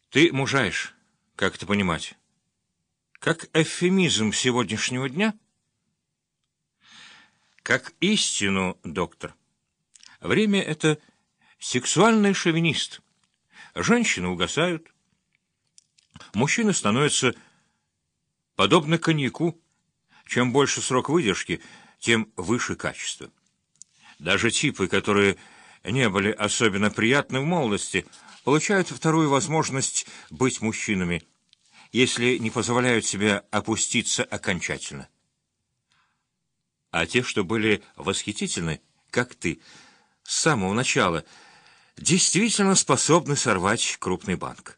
Ты мужаешь, как это понимать? Как эвфемизм сегодняшнего дня? Как истину, доктор. Время — это сексуальный шовинист. Женщины угасают. Мужчины становятся подобны коньяку. Чем больше срок выдержки, тем выше качество. Даже типы, которые не были особенно приятны в молодости, получают вторую возможность быть мужчинами, если не позволяют себе опуститься окончательно. А те, что были восхитительны, как ты, с самого начала, действительно способны сорвать крупный банк.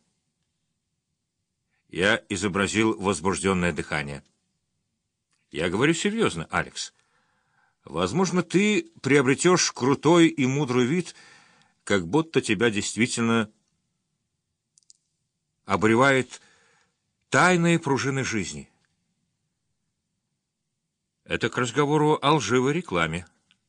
Я изобразил возбужденное дыхание. Я говорю серьезно, Алекс. Возможно, ты приобретешь крутой и мудрый вид, как будто тебя действительно обревает тайные пружины жизни. Это к разговору о лживой рекламе.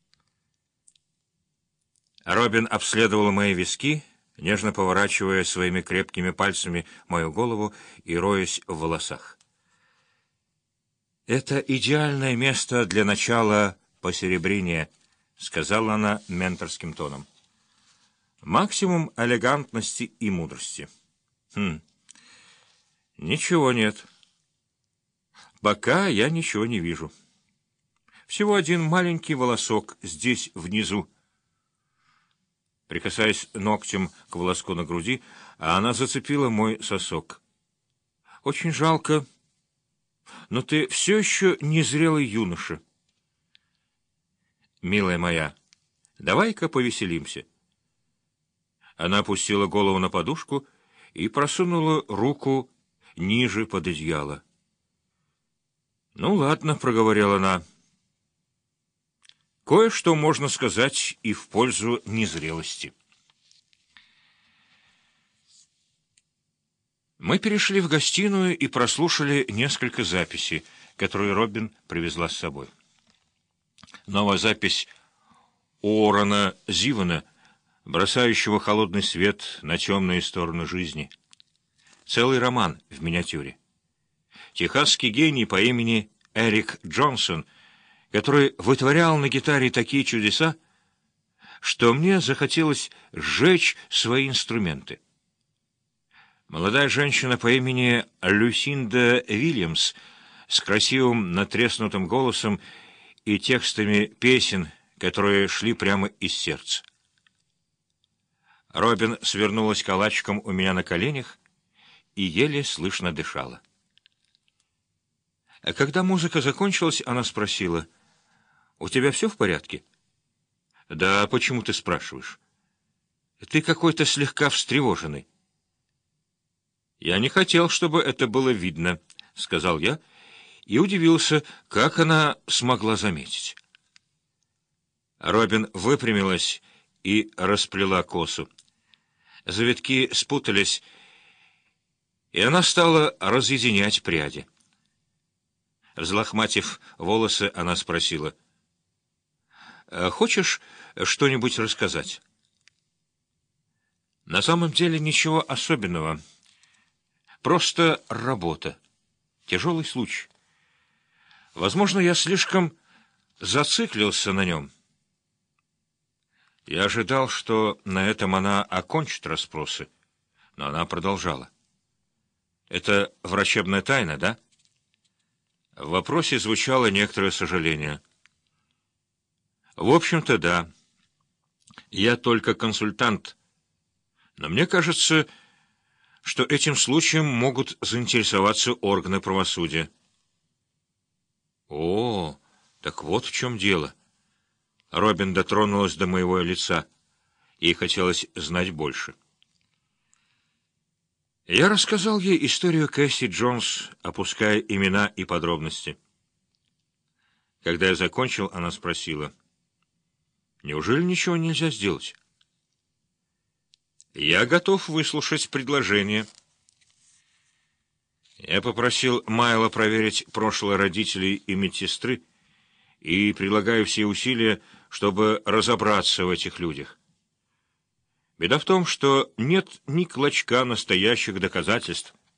Робин обследовал мои виски, нежно поворачивая своими крепкими пальцами мою голову и роясь в волосах. «Это идеальное место для начала посеребрения», — сказала она менторским тоном. «Максимум элегантности и мудрости». Ничего нет. Пока я ничего не вижу. Всего один маленький волосок здесь внизу. Прикасаясь ногтем к волоску на груди, она зацепила мой сосок. Очень жалко, но ты все еще незрелый юноша. Милая моя, давай-ка повеселимся. Она опустила голову на подушку и просунула руку ниже под одеяло. «Ну ладно», — проговорила она. «Кое-что можно сказать и в пользу незрелости». Мы перешли в гостиную и прослушали несколько записей, которые Робин привезла с собой. Новая запись Уоррена Зивана, бросающего холодный свет на темные стороны жизни. Целый роман в миниатюре. Техасский гений по имени Эрик Джонсон, который вытворял на гитаре такие чудеса, что мне захотелось сжечь свои инструменты. Молодая женщина по имени Люсинда Вильямс с красивым натреснутым голосом и текстами песен, которые шли прямо из сердца. Робин свернулась калачиком у меня на коленях и еле слышно дышала. А когда музыка закончилась, она спросила: «У тебя все в порядке?» «Да, почему ты спрашиваешь?» «Ты какой-то слегка встревоженный». «Я не хотел, чтобы это было видно», — сказал я, и удивился, как она смогла заметить. Робин выпрямилась и расплела косу. Завитки спутались, и она стала разъединять пряди. Взлохматив волосы, она спросила: «Хочешь что-нибудь рассказать?» «На самом деле ничего особенного. Просто работа. Тяжелый случай. Возможно, я слишком зациклился на нем». Я ожидал, что на этом она окончит расспросы, но она продолжала. «Это врачебная тайна, да?» В вопросе звучало некоторое сожаление. «В общем-то, да. Я только консультант. Но мне кажется, что этим случаем могут заинтересоваться органы правосудия». «О, так вот в чем дело». Робин дотронулась до моего лица. Ей хотелось знать больше. Я рассказал ей историю Кэсси Джонс, опуская имена и подробности. Когда я закончил, она спросила: «Неужели ничего нельзя сделать?» «Я готов выслушать предложение». Я попросил Майла проверить прошлое родителей и медсестры и прилагаю все усилия, чтобы разобраться в этих людях. Беда в том, что нет ни клочка настоящих доказательств.